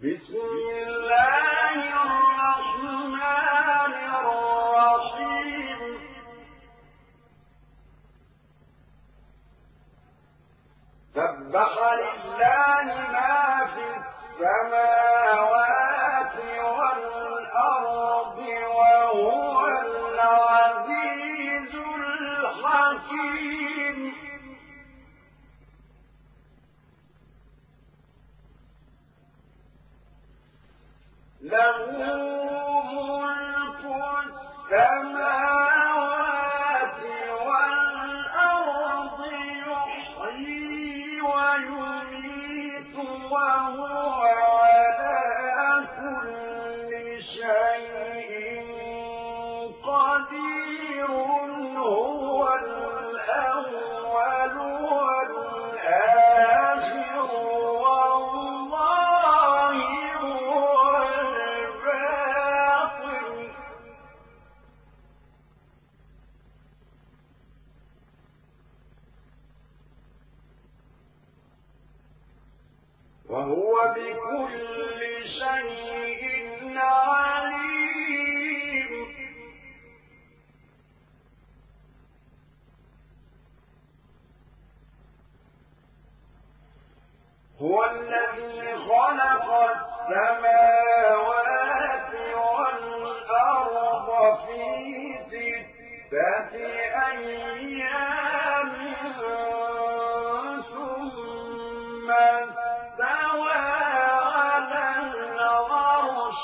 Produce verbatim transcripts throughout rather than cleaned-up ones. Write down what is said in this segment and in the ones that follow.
بسم الله الرحمن الرحيم سبح لله ما في السماوات والأرض وهو العزيز الحكيم له ملك السماوات والأرض يحيي ويميت وهو على كل شيء قدير هو الأول والآخر والله هو الباطن وهو بكل شيء عليم هو الذي خلق السماوات والأرض في ستة أيام ثم استوى على العرش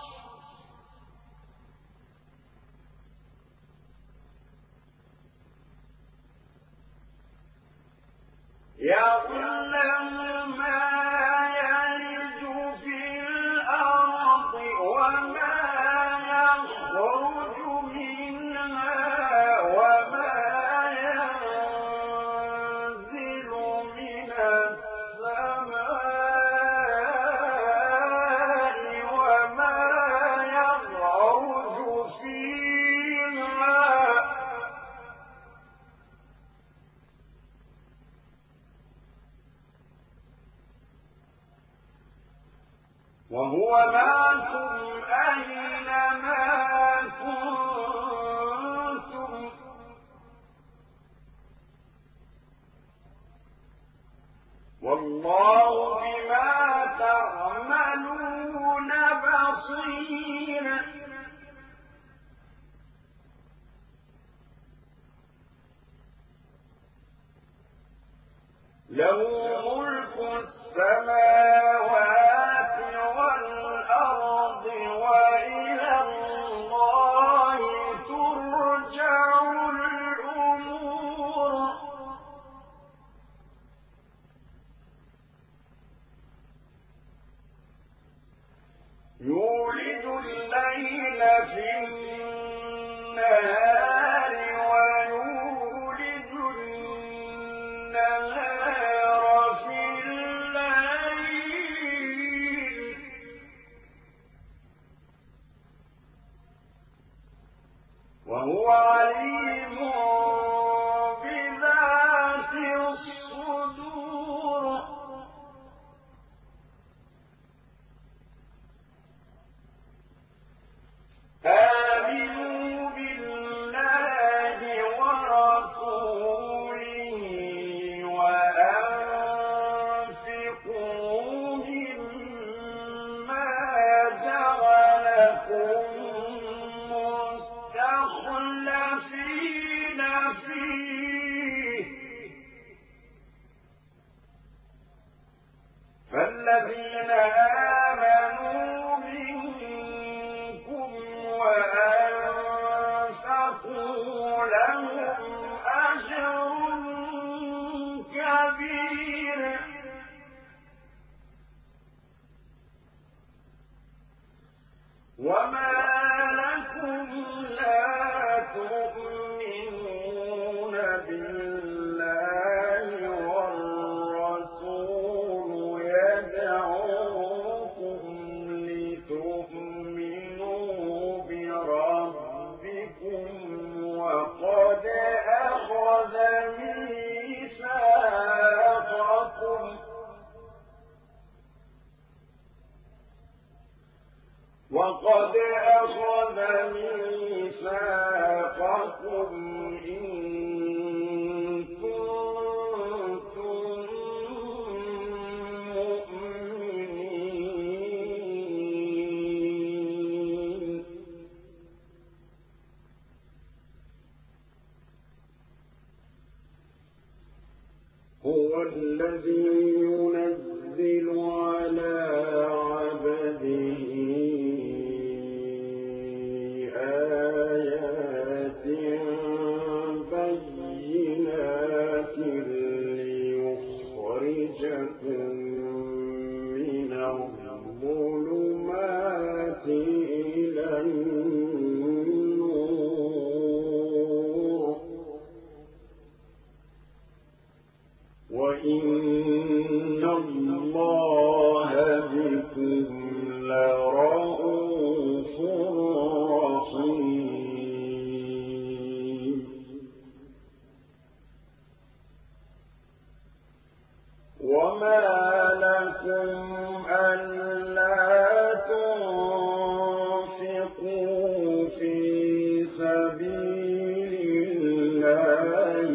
يعلم ما يلج في الأرض وما يخرج منها وما ينزل من السماء وما يعرج فيها وهو معكم أينما كنتم والله بما تعملون بصير له ملك السماوات والأرض وإلى الله ترجع الأمور يولد الليل في النهار ويولد النهار في الليل وهو عليم بذات الصدور آمنوا بالله ورسوله وأنفقوا مما جعلكم مستخلفين فيه فالذين آمنوا منكم وأنفقوا لهم أجر كبير وما لكم لا تؤمنون بالله والرسول يدعوكم لتؤمنوا بربكم وقد أخذ ميثاقكم وقد أخذ ميثاقكم إن كنتم مؤمنين هو الذي ينزل على عبده آيات بينات ليخرجكم من الظلمات إلى النور وإن الله بكم لرءوف رحيم وما لكم ألا تنفقوا في سبيل الله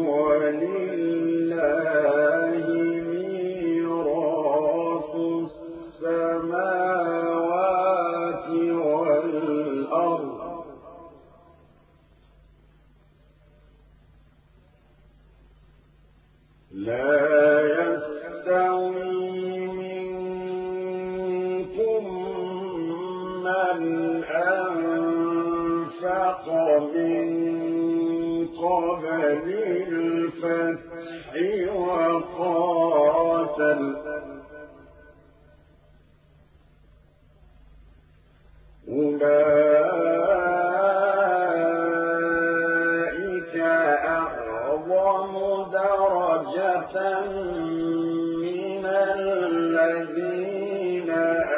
ولله ميراث السماوات والأرض لا يستوي منكم من أنفق من قبل الفتح وقاتل أولئك أعظم درجة من الذين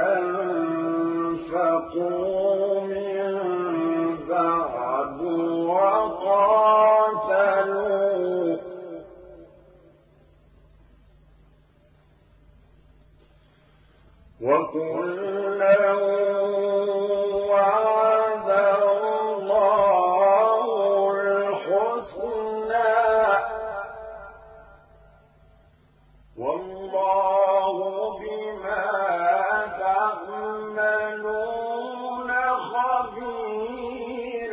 أنفقوا من بعد وقاتلوا وكلا وعد الله الحسنى والله بما تعملون خبير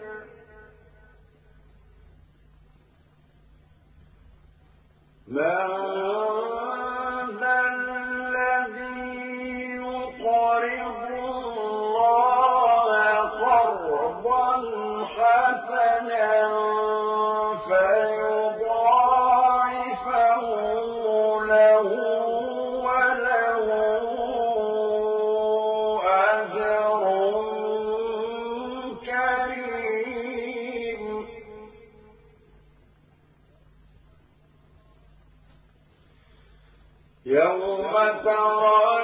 من ذا الذي يقرض الله قرضا حسنا فيضاعفه له وله أجر كريم يوم ترى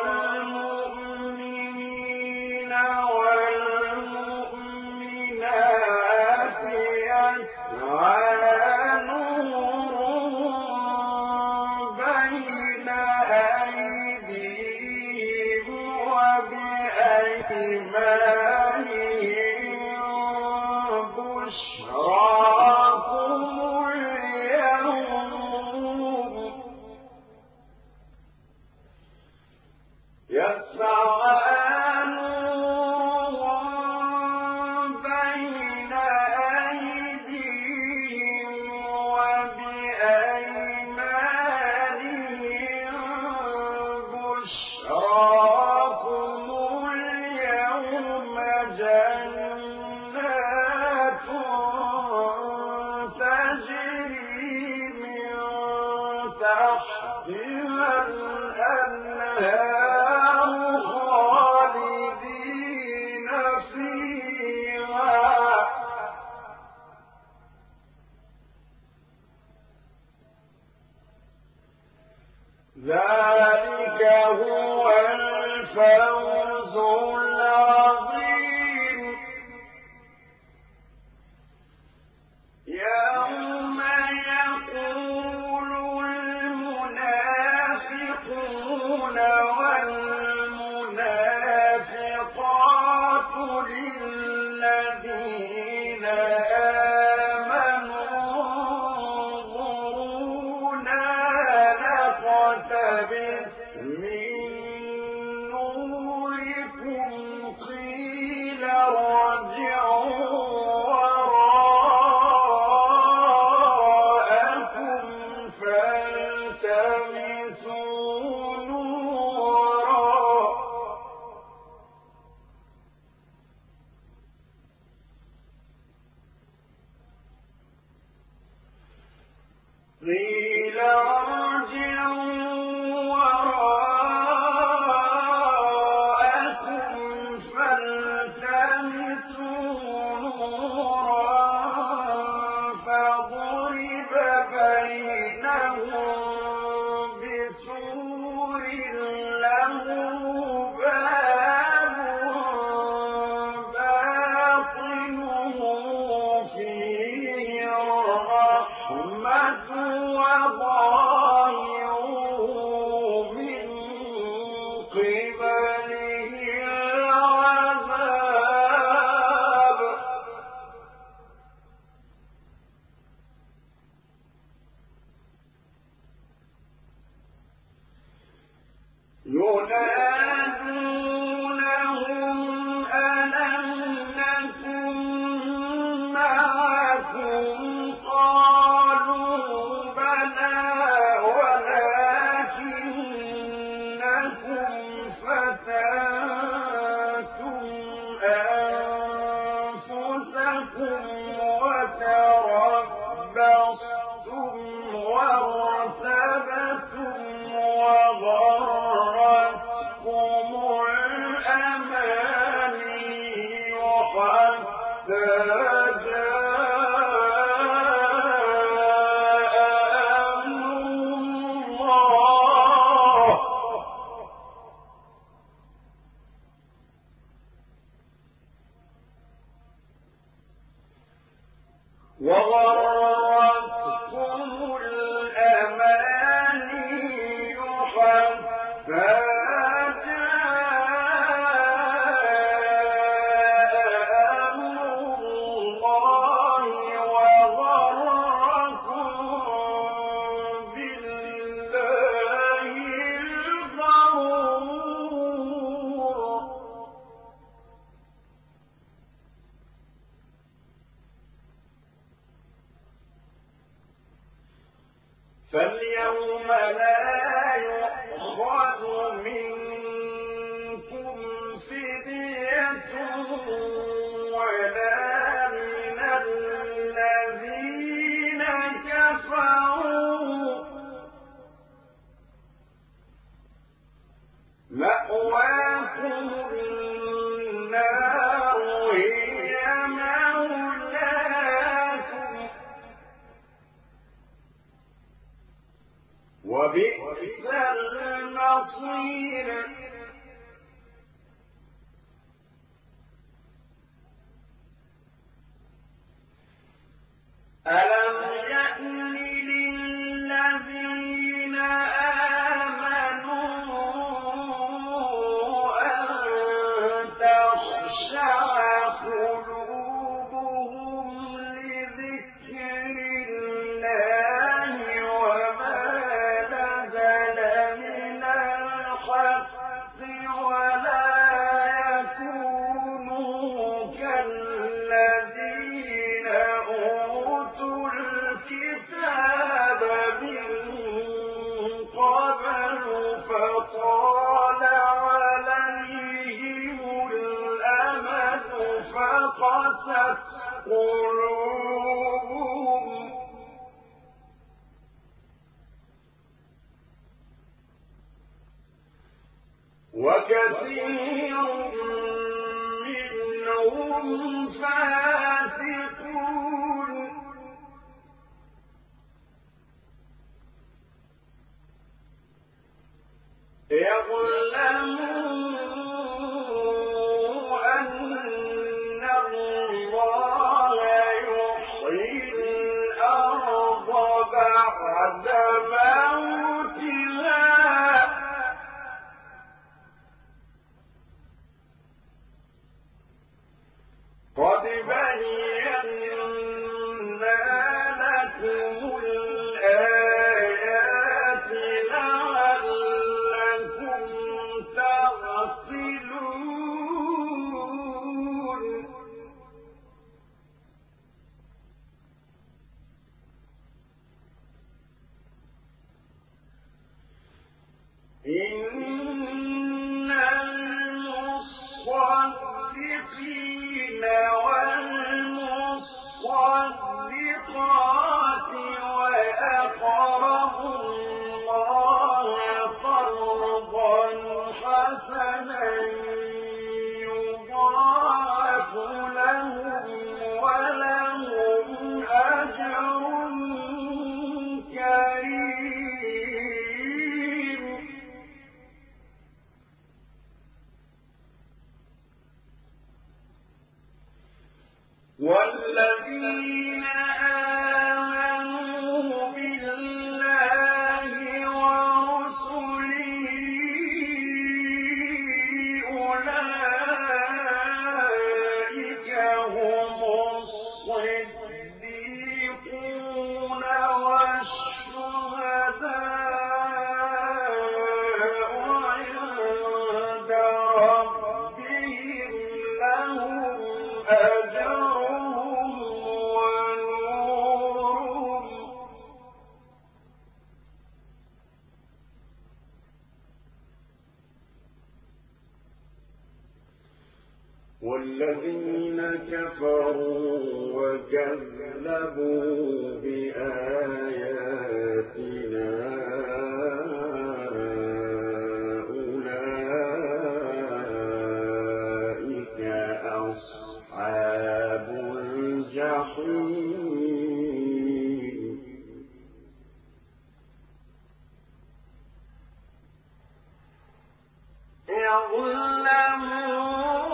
المؤمنين والمؤمنات يسعى نورهم بين أيديهم وبأيمانهم بشراكم اليوم يسعى نورهم بين أيديهم وبأيمانهم بشراكم اليوم جنات تجري من تحتها الأنهار خالدين فيها ذلك هو الفوز العظيم يوم يقول المنافقون والمنافقات قبله العذاب ينادونهم ألم نكن معكم قالوا بلى ولكنكم فتنتم أنفسكم وتربصتم وارتبتم وغرتكم الأماني حتى وغرتكم الأماني حتى جاء أمر الله وغركم بالله الغرور فاليوم لا يؤخذ منكم فدية ولا من الذين كفروا مأواكم النار هي مولاكم وبئس المصير ألم يأن للذين آمنوا أن تخشع قلوبهم لذكر الله وما نزل من الحق ولا يكونوا كالذين أوتوا الكتاب من قبل فطال عليهم الأمد فقست قلوبهم وكثير منهم فاسقون اعلموا أن الله يحيي الأرض بعد موتها قد بينا لكم الآيات لعلكم تعقلون إن المصدقين والمصدقات وأقرضوا الله قرضا حسنا يضاعف لهم ولهم أجر كريم والذين آمنوا بالله ورسله ربهم لهم أجرهم ونورهم والذين كفروا وكذبوا بآياتنا أولئك أصحاب الجحيم يظلمون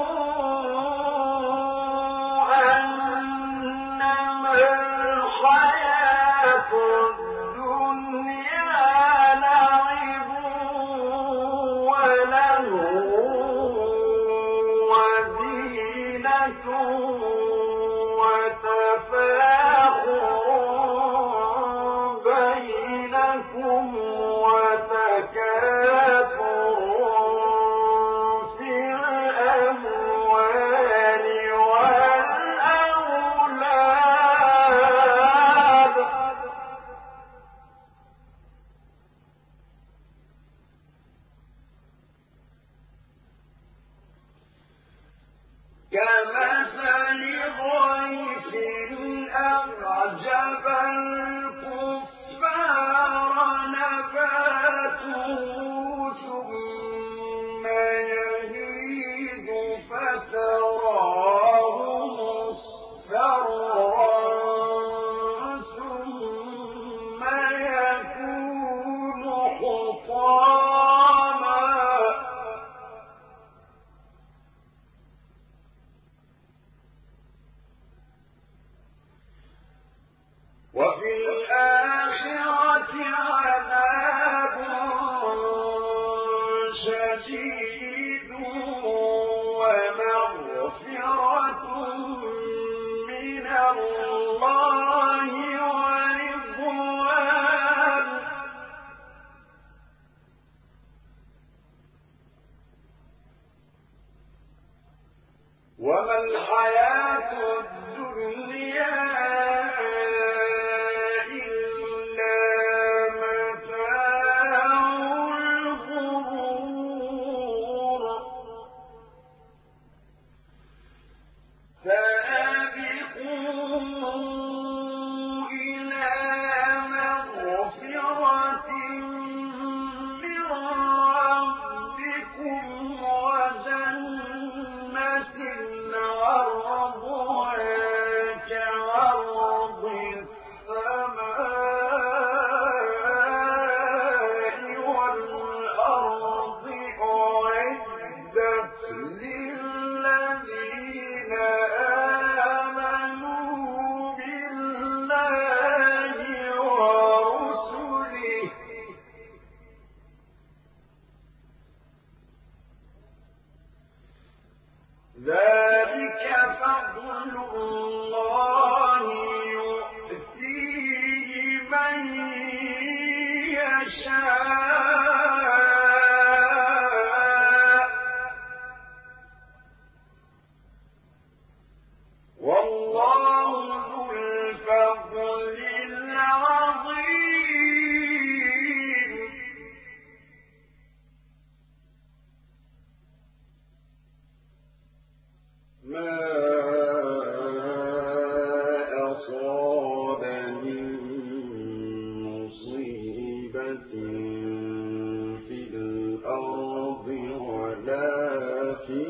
كمثل غيث أعجب الكفار نباته ثم يهيج فتراه مصفرا ثم يكون حطاما وفي الآخرة عذاب شديد ومغفرة من الله ورضوان وما الحياة الدنيا ذلك فضل الله يؤتيه من يشاء والله ذو الفضل العظيم ما أصاب من مصيبة في الأرض ولا في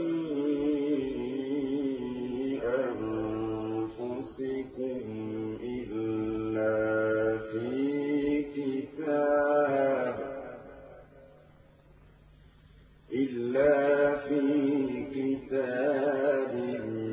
أنفسكم إلا في كتاب إلا في كتاب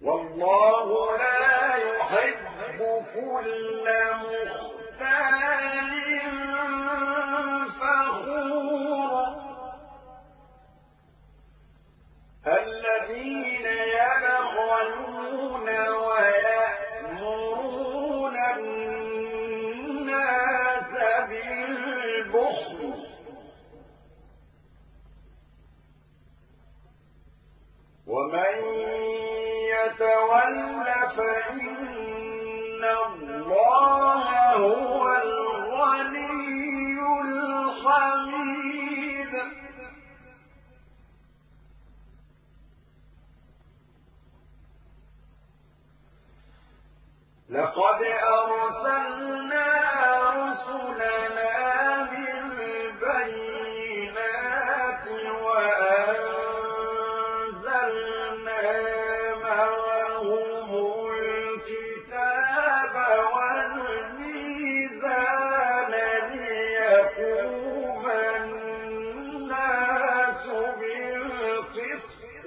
والله لا يحب كل مختال فخور الذين يبخلون ويأمرون الناس بالبخل ومن يتول فإن الله هو الغني الحميد لقد أرسلنا رسلنا بالبينات وأنزلنا معهم الكتاب والميزان ليقوم الناس بالقسط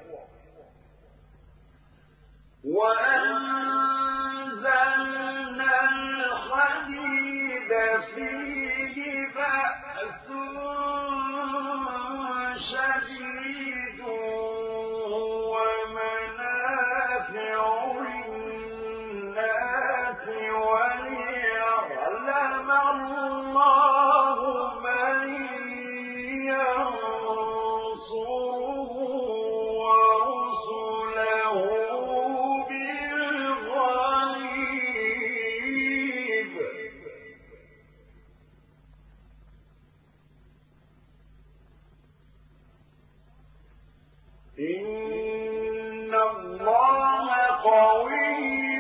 وأنزلنا الحديد فيه بأس شديد ومنافع للناس وليعلم الله من ينصره ورسله بالغيب إن الله قوي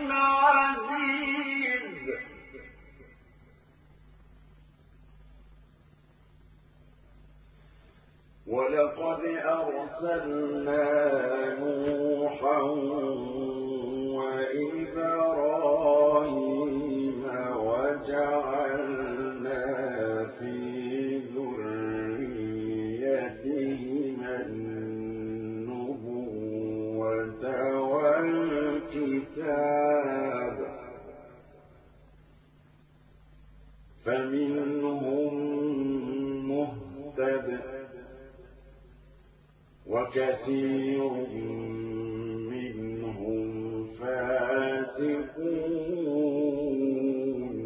عزيز ولقد أرسلنا نوحا وإبراهيم وجعلنا في ذريتهما النبوة والكتاب فمنهم مهتد وكثير منهم فاسقون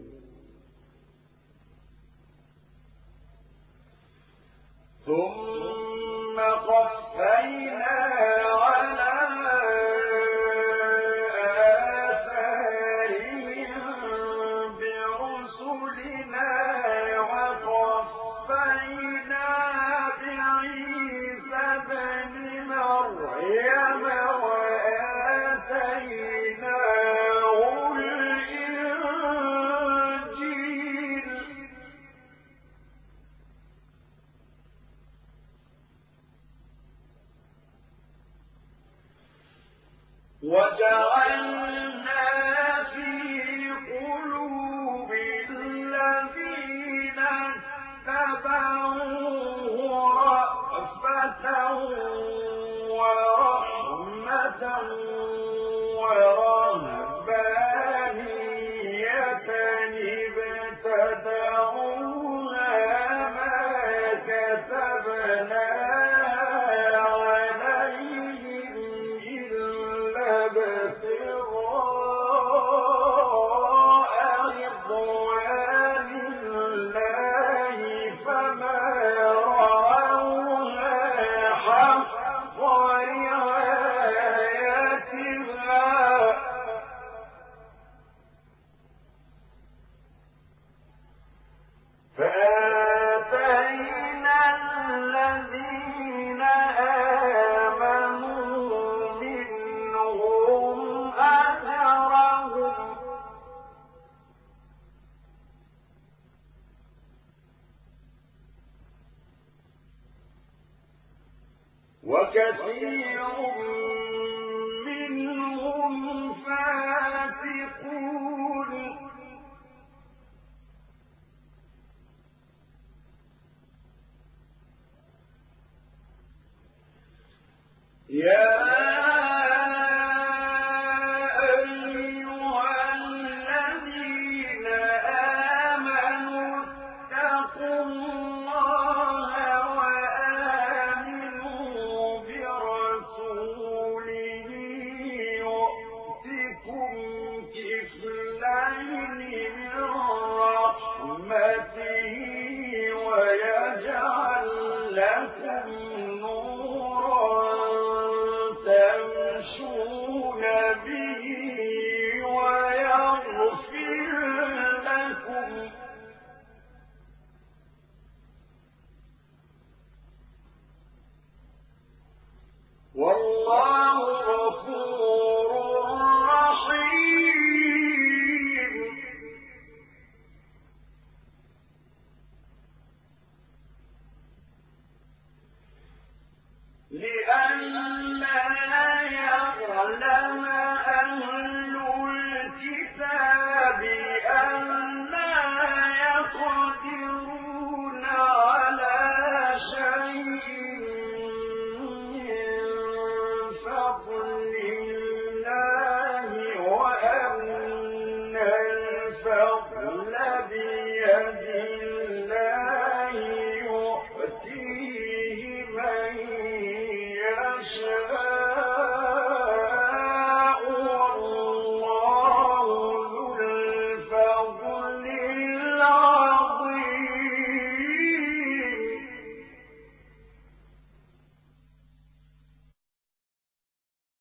ثم قفينا على آثارهم برسلنا وقفينا بعيسى ابن مريم وآتيناه الإنجيل وجعلنا في قلوب الذين اتبعوه رأفة ورحمة ورهبانية ابتدعوها ما كتبنا عليهم إلا ابتغاء رضوان الله فما رعوها حق رعايتها فآتينا الذين آمنوا منهم أجرهم وكثير منهم فاسقون يا والله غفور رحيم. لئلا يعلم أهل الكتاب ألا يقدرون على شيء من فضل الله وأن الفضل بيد الله يؤتيه من يشاء